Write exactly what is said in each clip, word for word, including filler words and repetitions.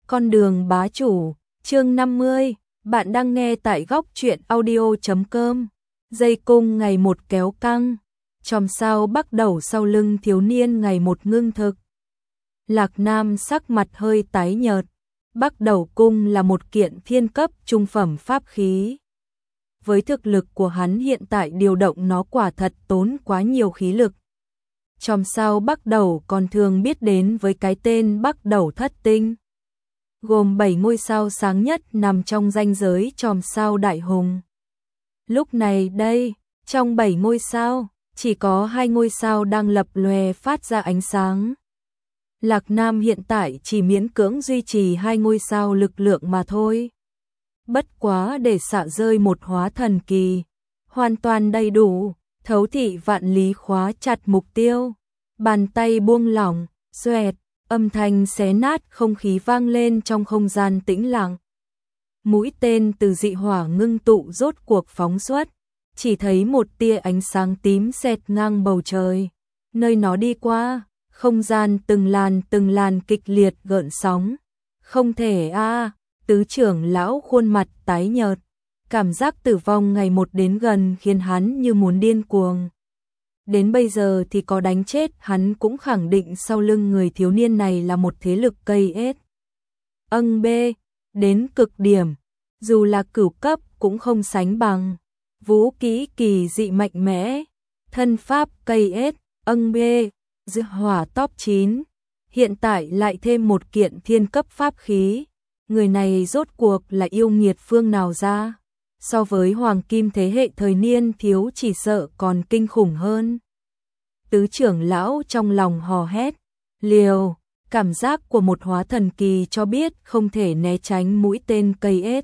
Con đường bá chủ, chương năm mươi, bạn đang nghe tại góc truyện audio chấm com. Dây cung ngày một kéo căng, chòm sao bắt đầu sau lưng thiếu niên ngày một ngưng thực. Lạc Nam sắc mặt hơi tái nhợt, bắt đầu cung là một kiện thiên cấp trung phẩm pháp khí. Với thực lực của hắn hiện tại điều động nó quả thật tốn quá nhiều khí lực. Chòm sao bắt đầu còn thường biết đến với cái tên bắt đầu thất tinh, gồm bảy ngôi sao sáng nhất nằm trong ranh giới chòm sao đại hùng. Lúc này đây, trong bảy ngôi sao, chỉ có hai ngôi sao đang lập lòe phát ra ánh sáng. Lạc Nam hiện tại chỉ miễn cưỡng duy trì hai ngôi sao lực lượng mà thôi. Bất quá để xạ rơi một hóa thần kỳ, hoàn toàn đầy đủ. Thấu thị vạn lý khóa chặt mục tiêu, bàn tay buông lỏng, xoẹt, âm thanh xé nát không khí vang lên trong không gian tĩnh lặng. Mũi tên từ dị hỏa ngưng tụ rốt cuộc phóng xuất, chỉ thấy một tia ánh sáng tím xẹt ngang bầu trời. Nơi nó đi qua, không gian từng làn từng làn kịch liệt gợn sóng. Không thể a, à, tứ trưởng lão khuôn mặt tái nhợt. Cảm giác tử vong ngày một đến gần khiến hắn như muốn điên cuồng. Đến bây giờ thì có đánh chết hắn cũng khẳng định sau lưng người thiếu niên này là một thế lực cây ết. Âng bê, đến cực điểm, dù là cửu cấp cũng không sánh bằng. Vũ kỹ kỳ dị mạnh mẽ, thân pháp cây ết, âng bê, dư hỏa top chín. Hiện tại lại thêm một kiện thiên cấp pháp khí. Người này rốt cuộc là yêu nghiệt phương nào ra? So với hoàng kim thế hệ thời niên thiếu chỉ sợ còn kinh khủng hơn. Tứ trưởng lão trong lòng hò hét, liều, cảm giác của một hóa thần kỳ cho biết không thể né tránh mũi tên cây ết.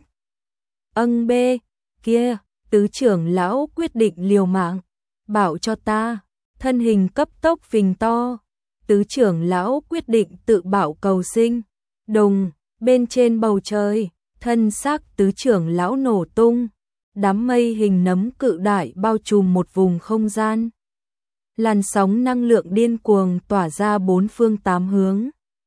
Âng bê, kia, tứ trưởng lão quyết định liều mạng, bảo cho ta, thân hình cấp tốc phình to. Tứ trưởng lão quyết định tự bảo cầu sinh, đùng, bên trên bầu trời. Thân xác tứ trưởng lão nổ tung, đám mây hình nấm cự đại bao trùm một vùng không gian. Làn sóng năng lượng điên cuồng tỏa ra bốn phương tám hướng.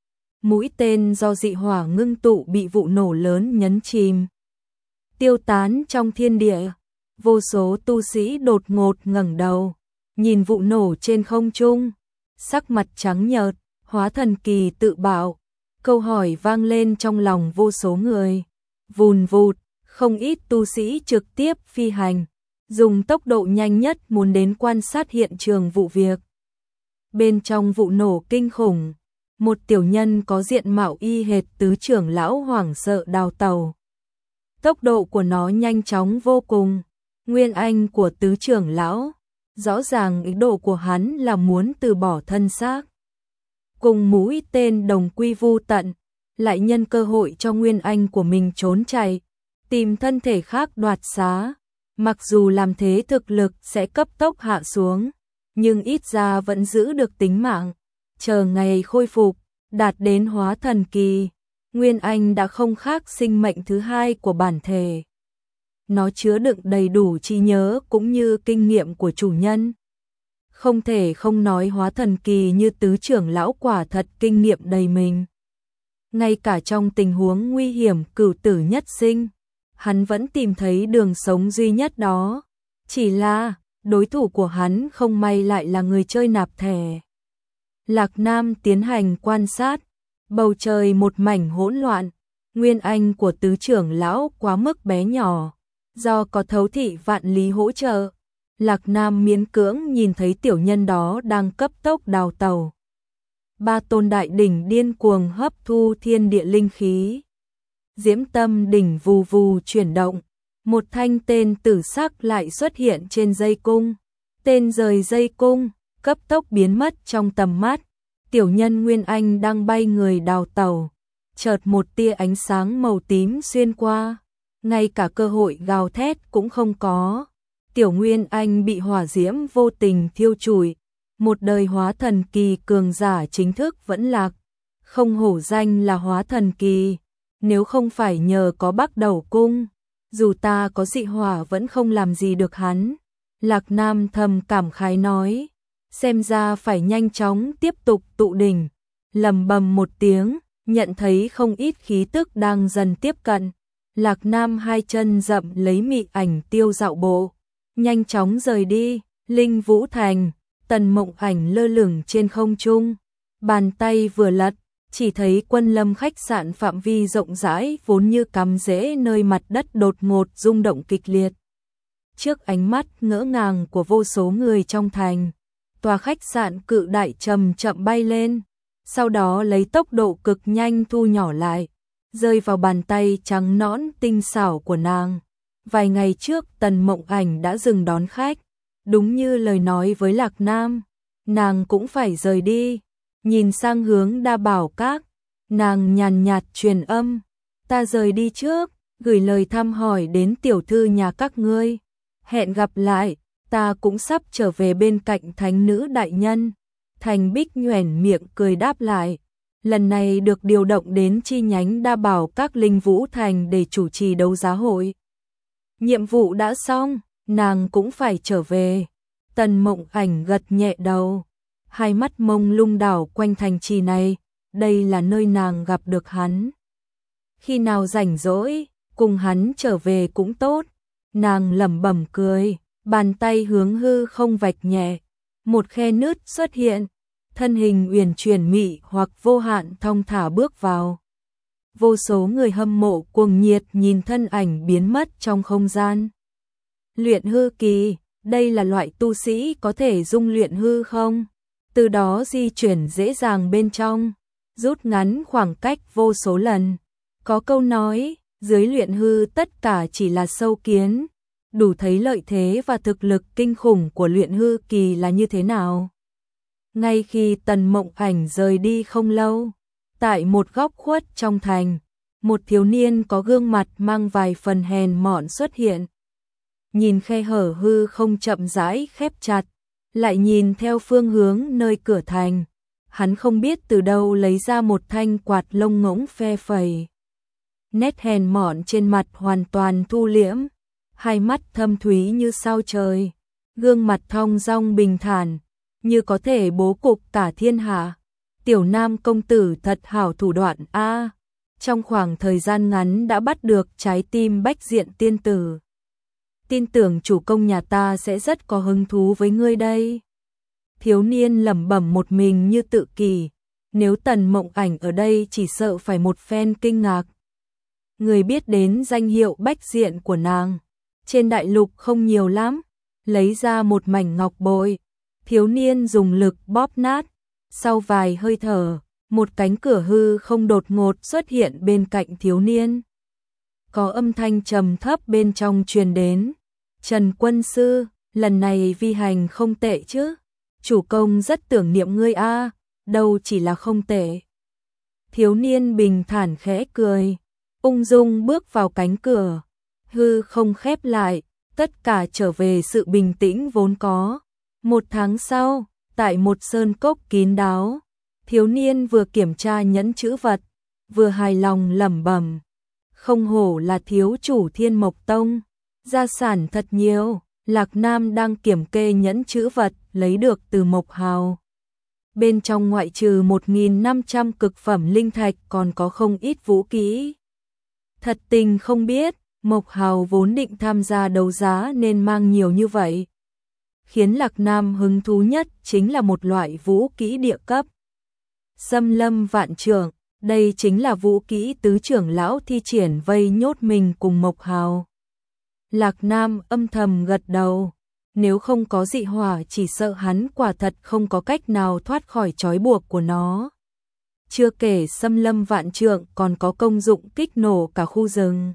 Mũi tên do dị hỏa ngưng tụ bị vụ nổ lớn nhấn chìm, tiêu tán trong thiên địa. Vô số tu sĩ đột ngột ngẩng đầu, nhìn vụ nổ trên không trung, sắc mặt trắng nhợt. Hóa thần kỳ tự bảo, câu hỏi vang lên trong lòng vô số người. Vùn vụt, không ít tu sĩ trực tiếp phi hành, dùng tốc độ nhanh nhất muốn đến quan sát hiện trường vụ việc. Bên trong vụ nổ kinh khủng, một tiểu nhân có diện mạo y hệt tứ trưởng lão hoảng sợ đào tàu. Tốc độ của nó nhanh chóng vô cùng. Nguyên anh của tứ trưởng lão, rõ ràng ý đồ của hắn là muốn từ bỏ thân xác, cùng mũi tên đồng quy vu tận. Lại nhân cơ hội cho nguyên anh của mình trốn chạy, tìm thân thể khác đoạt xá. Mặc dù làm thế thực lực sẽ cấp tốc hạ xuống, nhưng ít ra vẫn giữ được tính mạng. Chờ ngày khôi phục, đạt đến hóa thần kỳ, nguyên anh đã không khác sinh mệnh thứ hai của bản thể. Nó chứa đựng đầy đủ trí nhớ cũng như kinh nghiệm của chủ nhân. Không thể không nói hóa thần kỳ như tứ trưởng lão quả thật kinh nghiệm đầy mình. Ngay cả trong tình huống nguy hiểm cửu tử nhất sinh, hắn vẫn tìm thấy đường sống duy nhất đó. Chỉ là, đối thủ của hắn không may lại là người chơi nạp thẻ. Lạc Nam tiến hành quan sát, bầu trời một mảnh hỗn loạn. Nguyên anh của tứ trưởng lão quá mức bé nhỏ, do có thấu thị vạn lý hỗ trợ, Lạc Nam miễn cưỡng nhìn thấy tiểu nhân đó đang cấp tốc đào tàu. Ba tôn đại đỉnh điên cuồng hấp thu thiên địa linh khí. Diễm tâm đỉnh vù vù chuyển động, một thanh tên tử sắc lại xuất hiện trên dây cung. Tên rời dây cung, cấp tốc biến mất trong tầm mắt. Tiểu nhân Nguyên Anh đang bay người đào tàu, chợt một tia ánh sáng màu tím xuyên qua, ngay cả cơ hội gào thét cũng không có. Tiểu Nguyên Anh bị hỏa diễm vô tình thiêu trụi. Một đời hóa thần kỳ cường giả chính thức vẫn lạc, không hổ danh là hóa thần kỳ. Nếu không phải nhờ có Bắc Đầu cung, dù ta có dị hỏa vẫn không làm gì được hắn. Lạc Nam thầm cảm khái nói, xem ra phải nhanh chóng tiếp tục tụ đỉnh. Lầm bầm một tiếng, nhận thấy không ít khí tức đang dần tiếp cận. Lạc Nam hai chân dậm lấy mị ảnh tiêu dạo bộ, nhanh chóng rời đi. Linh Vũ Thành, Tần Mộng Ảnh lơ lửng trên không trung, bàn tay vừa lật, chỉ thấy Quân Lâm khách sạn phạm vi rộng rãi vốn như cắm rễ nơi mặt đất đột ngột rung động kịch liệt. Trước ánh mắt ngỡ ngàng của vô số người trong thành, tòa khách sạn cự đại chậm chậm bay lên, sau đó lấy tốc độ cực nhanh thu nhỏ lại, rơi vào bàn tay trắng nõn tinh xảo của nàng. Vài ngày trước Tần Mộng Ảnh đã dừng đón khách, đúng như lời nói với Lạc Nam, nàng cũng phải rời đi. Nhìn sang hướng Đa Bảo Các, nàng nhàn nhạt truyền âm, ta rời đi trước, gửi lời thăm hỏi đến tiểu thư nhà các ngươi. Hẹn gặp lại, ta cũng sắp trở về bên cạnh thánh nữ đại nhân. Thành Bích nhoẻn miệng cười đáp lại, lần này được điều động đến chi nhánh Đa Bảo Các Linh Vũ Thành để chủ trì đấu giá hội. Nhiệm vụ đã xong, nàng cũng phải trở về. Tần Mộng Ảnh gật nhẹ đầu, hai mắt mông lung đảo quanh thành trì này, đây là nơi nàng gặp được hắn. Khi nào rảnh rỗi, cùng hắn trở về cũng tốt. Nàng lẩm bẩm cười, bàn tay hướng hư không vạch nhẹ, một khe nứt xuất hiện, thân hình uyển chuyển mị hoặc vô hạn thong thả bước vào. Vô số người hâm mộ cuồng nhiệt nhìn thân ảnh biến mất trong không gian. Luyện hư kỳ, đây là loại tu sĩ có thể dung luyện hư không? Từ đó di chuyển dễ dàng bên trong, rút ngắn khoảng cách vô số lần. Có câu nói, dưới luyện hư tất cả chỉ là sâu kiến, đủ thấy lợi thế và thực lực kinh khủng của luyện hư kỳ là như thế nào. Ngay khi Tần Mộng Ảnh rời đi không lâu, tại một góc khuất trong thành, một thiếu niên có gương mặt mang vài phần hèn mọn xuất hiện. Nhìn khe hở hư không chậm rãi khép chặt, lại nhìn theo phương hướng nơi cửa thành, hắn không biết từ đâu lấy ra một thanh quạt lông ngỗng phe phẩy. Nét hèn mọn trên mặt hoàn toàn thu liễm, hai mắt thâm thúy như sao trời, gương mặt thong dong bình thản, như có thể bố cục cả thiên hạ. Tiểu Nam công tử thật hảo thủ đoạn a, trong khoảng thời gian ngắn đã bắt được trái tim Bách Diện tiên tử. Tin tưởng chủ công nhà ta sẽ rất có hứng thú với ngươi đây. Thiếu niên lẩm bẩm một mình như tự kỷ, nếu Tần Mộng Ảnh ở đây chỉ sợ phải một phen kinh ngạc. Người biết đến danh hiệu Bách Diện của nàng, trên đại lục không nhiều lắm. Lấy ra một mảnh ngọc bội, thiếu niên dùng lực bóp nát, sau vài hơi thở, một cánh cửa hư không đột ngột xuất hiện bên cạnh thiếu niên. Có âm thanh trầm thấp bên trong truyền đến, Trần quân sư, lần này vi hành không tệ chứ, chủ công rất tưởng niệm ngươi a, đâu chỉ là không tệ. Thiếu niên bình thản khẽ cười, ung dung bước vào cánh cửa, hư không khép lại, tất cả trở về sự bình tĩnh vốn có. Một tháng sau, tại một sơn cốc kín đáo, thiếu niên vừa kiểm tra nhẫn chữ vật, vừa hài lòng lẩm bẩm, không hổ là thiếu chủ Thiên Mộc Tông, gia sản thật nhiều. Lạc Nam đang kiểm kê nhẫn chữ vật lấy được từ Mộc Hào. Bên trong ngoại trừ một nghìn năm trăm cực phẩm linh thạch còn có không ít vũ khí. Thật tình không biết, Mộc Hào vốn định tham gia đấu giá nên mang nhiều như vậy. Khiến Lạc Nam hứng thú nhất chính là một loại vũ khí địa cấp. Xâm lâm vạn trưởng, đây chính là vũ khí tứ trưởng lão thi triển vây nhốt mình cùng Mộc Hào. Lạc Nam âm thầm gật đầu, nếu không có dị hỏa chỉ sợ hắn quả thật không có cách nào thoát khỏi trói buộc của nó. Chưa kể xâm lâm vạn trượng còn có công dụng kích nổ cả khu rừng,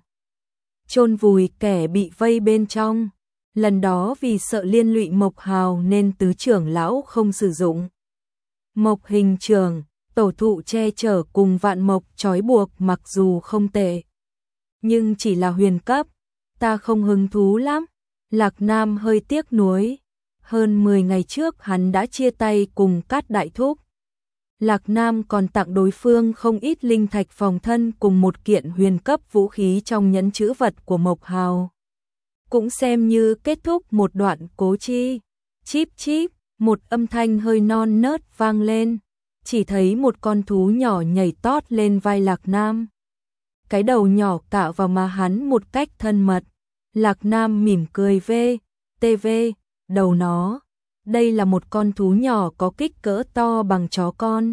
chôn vùi kẻ bị vây bên trong. Lần đó vì sợ liên lụy Mộc Hào nên tứ trưởng lão không sử dụng. Mộc hình trường, tổ thụ che chở cùng vạn mộc trói buộc mặc dù không tệ, nhưng chỉ là huyền cấp, ta không hứng thú lắm. Lạc Nam hơi tiếc nuối, hơn mười ngày trước hắn đã chia tay cùng Cát Đại Thúc. Lạc Nam còn tặng đối phương không ít linh thạch phòng thân cùng một kiện huyền cấp vũ khí trong nhẫn chữ vật của Mộc Hào. Cũng xem như kết thúc một đoạn cố chi. Chíp chíp, một âm thanh hơi non nớt vang lên. chỉ thấy một con thú nhỏ nhảy tót lên vai Lạc Nam. Cái đầu nhỏ cạo vào má hắn một cách thân mật. Lạc Nam mỉm cười vê, tê vê, đầu nó. Đây là một con thú nhỏ có kích cỡ to bằng chó con.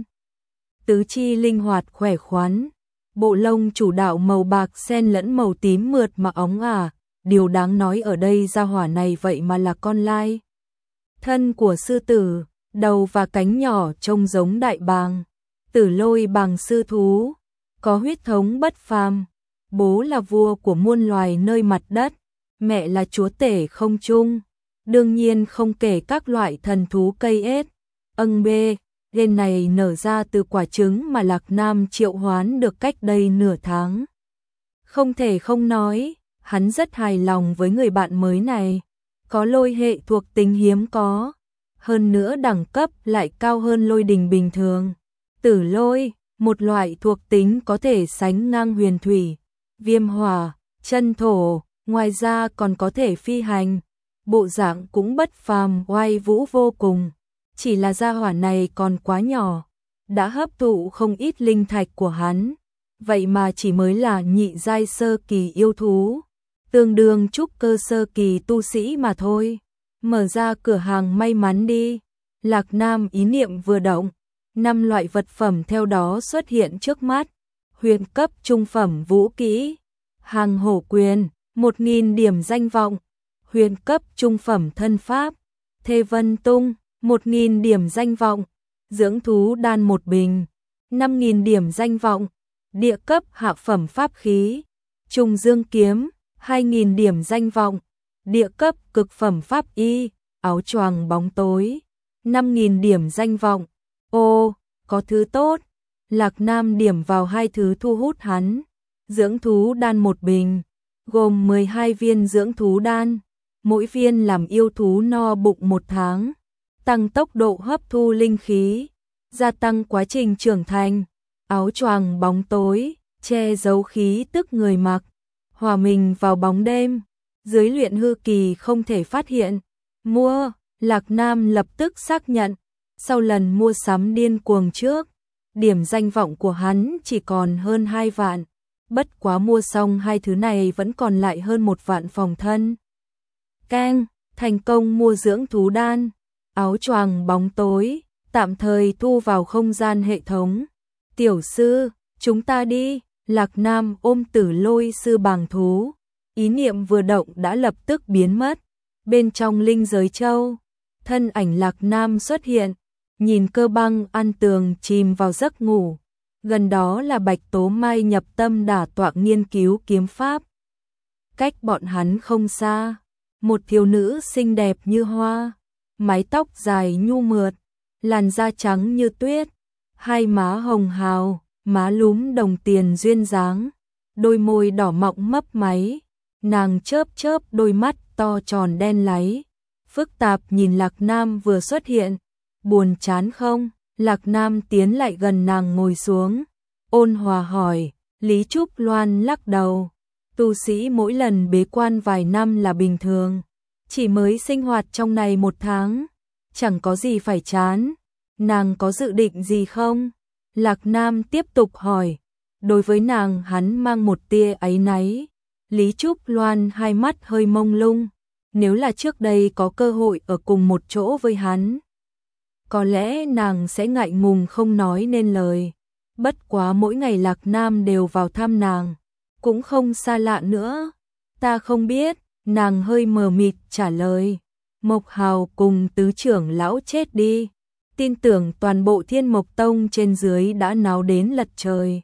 Tứ chi linh hoạt khỏe khoắn, bộ lông chủ đạo màu bạc xen lẫn màu tím mượt mà óng ả. Điều đáng nói ở đây gia hỏa này vậy mà là con lai thân của sư tử, đầu và cánh nhỏ trông giống đại bàng. Tử Lôi bàng sư thú, có huyết thống bất phàm. Bố là vua của muôn loài nơi mặt đất, mẹ là chúa tể không trung. Đương nhiên không kể các loại thần thú cây ết. Âng bê, gen này nở ra từ quả trứng mà Lạc Nam triệu hoán được cách đây nửa tháng. Không thể không nói, hắn rất hài lòng với người bạn mới này. Có lôi hệ thuộc tính hiếm có, hơn nữa đẳng cấp lại cao hơn lôi đình bình thường. Tử lôi, một loại thuộc tính có thể sánh ngang huyền thủy, viêm hỏa, chân thổ, ngoài ra còn có thể phi hành. Bộ dạng cũng bất phàm oai vũ vô cùng, chỉ là gia hỏa này còn quá nhỏ, đã hấp thụ không ít linh thạch của hắn, vậy mà chỉ mới là nhị giai sơ kỳ yêu thú, tương đương trúc cơ sơ kỳ tu sĩ mà thôi. Mở ra cửa hàng may mắn đi. Lạc Nam ý niệm vừa động, năm loại vật phẩm theo đó xuất hiện trước mắt. Huyền cấp trung phẩm vũ kỹ, hàng hổ quyền, một nghìn điểm danh vọng. Huyền cấp trung phẩm thân pháp, Thê Vân Tung, một nghìn điểm danh vọng. Dưỡng thú đan một bình, năm nghìn điểm danh vọng. Địa cấp hạ phẩm pháp khí, Trùng Dương kiếm, hai nghìn điểm danh vọng. Địa cấp cực phẩm pháp y, áo choàng bóng tối, năm nghìn điểm danh vọng. Ô, có thứ tốt. Lạc Nam điểm vào hai thứ thu hút hắn. Dưỡng thú đan một bình, gồm mười hai viên dưỡng thú đan, mỗi viên làm yêu thú no bụng một tháng, tăng tốc độ hấp thu linh khí, gia tăng quá trình trưởng thành. Áo choàng bóng tối, che giấu khí tức người mặc, hòa mình vào bóng đêm, dưới luyện hư kỳ không thể phát hiện. Mua, Lạc Nam lập tức xác nhận. Sau lần mua sắm điên cuồng trước, điểm danh vọng của hắn chỉ còn hơn hai vạn. Bất quá mua xong hai thứ này vẫn còn lại hơn một vạn phòng thân. Keng, thành công mua dưỡng thú đan, áo choàng bóng tối, tạm thời thu vào không gian hệ thống. Tiểu sư, chúng ta đi. Lạc Nam ôm Tử Lôi sư bàng thú, ý niệm vừa động đã lập tức biến mất. Bên trong linh giới châu, thân ảnh Lạc Nam xuất hiện, nhìn Cơ Băng An Tường chìm vào giấc ngủ. Gần đó là Bạch Tố Mai nhập tâm đả tọa nghiên cứu kiếm pháp. Cách bọn hắn không xa, một thiếu nữ xinh đẹp như hoa, mái tóc dài nhu mượt, làn da trắng như tuyết, hai má hồng hào, má lúm đồng tiền duyên dáng, đôi môi đỏ mọng mấp máy, nàng chớp chớp đôi mắt to tròn đen láy, phức tạp nhìn Lạc Nam vừa xuất hiện. Buồn chán không? Lạc Nam tiến lại gần nàng ngồi xuống, ôn hòa hỏi. Lý Trúc Loan lắc đầu, tu sĩ mỗi lần bế quan vài năm là bình thường, chỉ mới sinh hoạt trong này một tháng, chẳng có gì phải chán. Nàng có dự định gì không? Lạc Nam tiếp tục hỏi. Đối với nàng hắn mang một tia áy náy. Lý Trúc Loan hai mắt hơi mông lung, nếu là trước đây có cơ hội ở cùng một chỗ với hắn, có lẽ nàng sẽ ngại ngùng không nói nên lời. Bất quá mỗi ngày Lạc Nam đều vào thăm nàng, cũng không xa lạ nữa. Ta không biết, nàng hơi mờ mịt trả lời. Mộc Hào cùng tứ trưởng lão chết đi, tin tưởng toàn bộ Thiên Mộc Tông trên dưới đã náo đến lật trời.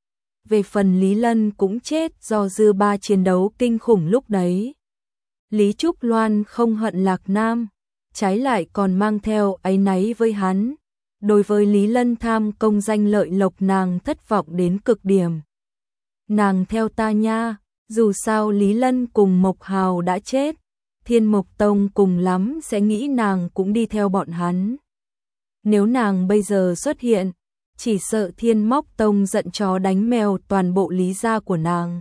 Về phần Lý Lân cũng chết do dư ba chiến đấu kinh khủng lúc đấy. Lý Trúc Loan không hận Lạc Nam, trái lại còn mang theo áy náy với hắn. Đối với Lý Lân tham công danh lợi lộc nàng thất vọng đến cực điểm. Nàng theo ta nha, dù sao Lý Lân cùng Mộc Hào đã chết, Thiên Mộc Tông cùng lắm sẽ nghĩ nàng cũng đi theo bọn hắn. Nếu nàng bây giờ xuất hiện, chỉ sợ Thiên Mộc Tông giận chó đánh mèo toàn bộ Lý gia của nàng.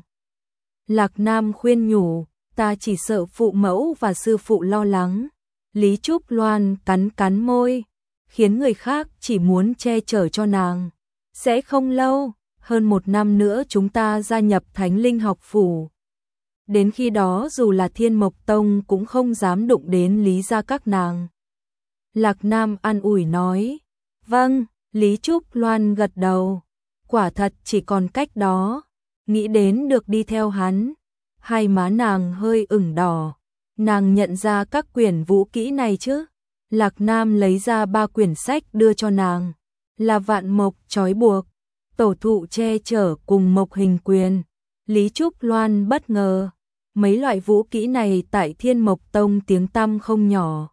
Lạc Nam khuyên nhủ, ta chỉ sợ phụ mẫu và sư phụ lo lắng. Lý Trúc Loan cắn cắn môi, khiến người khác chỉ muốn che chở cho nàng. Sẽ không lâu, hơn một năm nữa chúng ta gia nhập Thánh Linh học phủ. Đến khi đó dù là Thiên Mộc Tông cũng không dám đụng đến Lý gia các nàng. Lạc Nam an ủi nói. Vâng, Lý Trúc Loan gật đầu. Quả thật chỉ còn cách đó. Nghĩ đến được đi theo hắn. Hai má nàng hơi ửng đỏ. Nàng nhận ra các quyển vũ kỹ này chứ? Lạc Nam lấy ra ba quyển sách đưa cho nàng. Là Vạn Mộc trói buộc, Tổ thụ che chở cùng Mộc hình quyền. Lý Trúc Loan bất ngờ. Mấy loại vũ kỹ này tại Thiên Mộc Tông tiếng tăm không nhỏ.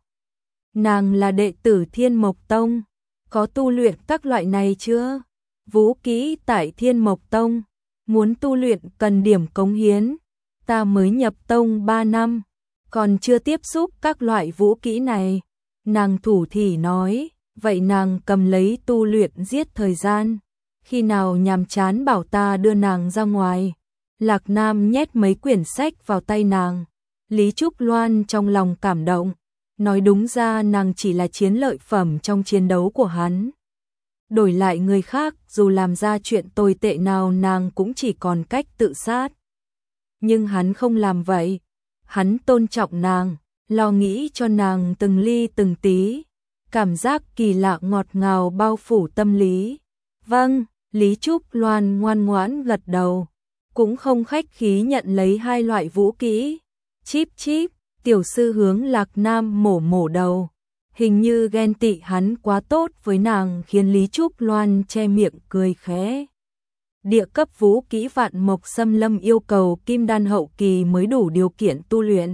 Nàng là đệ tử Thiên Mộc Tông, có tu luyện các loại này chưa? Vũ kỹ tại Thiên Mộc Tông, muốn tu luyện cần điểm cống hiến. Ta mới nhập tông ba năm, còn chưa tiếp xúc các loại vũ kỹ này. Nàng thủ thỉ nói, vậy nàng cầm lấy tu luyện giết thời gian. Khi nào nhàm chán bảo ta đưa nàng ra ngoài. Lạc Nam nhét mấy quyển sách vào tay nàng. Lý Trúc Loan trong lòng cảm động. Nói đúng ra nàng chỉ là chiến lợi phẩm trong chiến đấu của hắn. Đổi lại người khác dù làm ra chuyện tồi tệ nào nàng cũng chỉ còn cách tự sát. Nhưng hắn không làm vậy. Hắn tôn trọng nàng, lo nghĩ cho nàng từng ly từng tí. Cảm giác kỳ lạ ngọt ngào bao phủ tâm lý. Vâng, Lý Trúc Loan ngoan ngoãn gật đầu. Cũng không khách khí nhận lấy hai loại vũ kỹ. Chíp chíp, tiểu sư hướng Lạc Nam mổ mổ đầu. Hình như ghen tị hắn quá tốt với nàng khiến Lý Trúc Loan che miệng cười khẽ. Địa cấp vũ kỹ Vạn Mộc Xâm Lâm yêu cầu kim đan hậu kỳ mới đủ điều kiện tu luyện.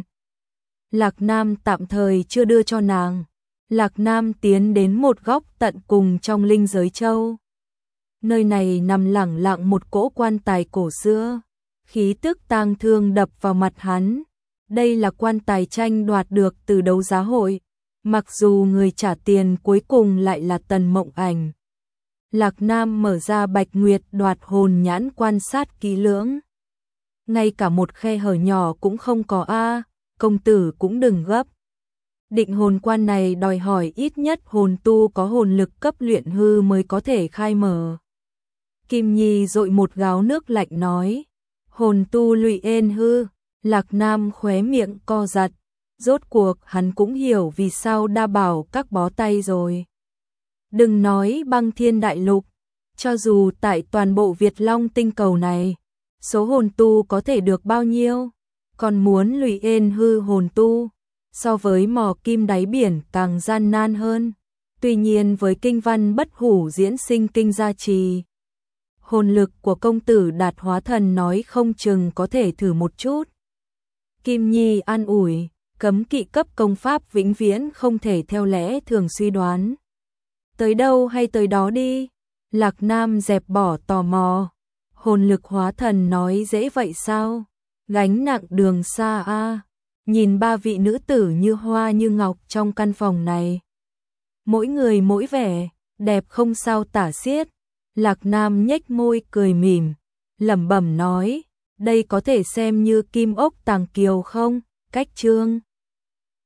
Lạc Nam tạm thời chưa đưa cho nàng. Lạc Nam tiến đến một góc tận cùng trong linh giới châu. Nơi này nằm lẳng lặng một cỗ quan tài cổ xưa. Khí tức tang thương đập vào mặt hắn. Đây là quan tài tranh đoạt được từ đấu giá hội. Mặc dù người trả tiền cuối cùng lại là Tần Mộng Ảnh. Lạc Nam mở ra Bạch Nguyệt đoạt hồn nhãn quan sát kỹ lưỡng. Ngay cả một khe hở nhỏ cũng không có a, công tử cũng đừng gấp. Định hồn quan này đòi hỏi ít nhất hồn tu có hồn lực cấp luyện hư mới có thể khai mở. Kim Nhi dội một gáo nước lạnh nói. Hồn tu lụy ên hư. Lạc Nam khóe miệng co giật. Rốt cuộc hắn cũng hiểu vì sao đa bảo các bó tay rồi. Đừng nói băng thiên đại lục. Cho dù tại toàn bộ Việt Long tinh cầu này, số hồn tu có thể được bao nhiêu? Còn muốn lụy ên hư hồn tu, so với mò kim đáy biển càng gian nan hơn. Tuy nhiên với kinh văn bất hủ diễn sinh kinh gia trì, hồn lực của công tử Đạt Hóa Thần nói không chừng có thể thử một chút. Kim Nhi an ủi, cấm kỵ cấp công pháp vĩnh viễn không thể theo lẽ thường suy đoán. Tới đâu hay tới đó đi. Lạc Nam dẹp bỏ tò mò. Hồn lực hóa thần nói dễ vậy sao? Gánh nặng đường xa a. Nhìn ba vị nữ tử như hoa như ngọc trong căn phòng này. Mỗi người mỗi vẻ, đẹp không sao tả xiết. Lạc Nam nhếch môi cười mỉm, lẩm bẩm nói, đây có thể xem như kim ốc tàng kiều không? Cách chương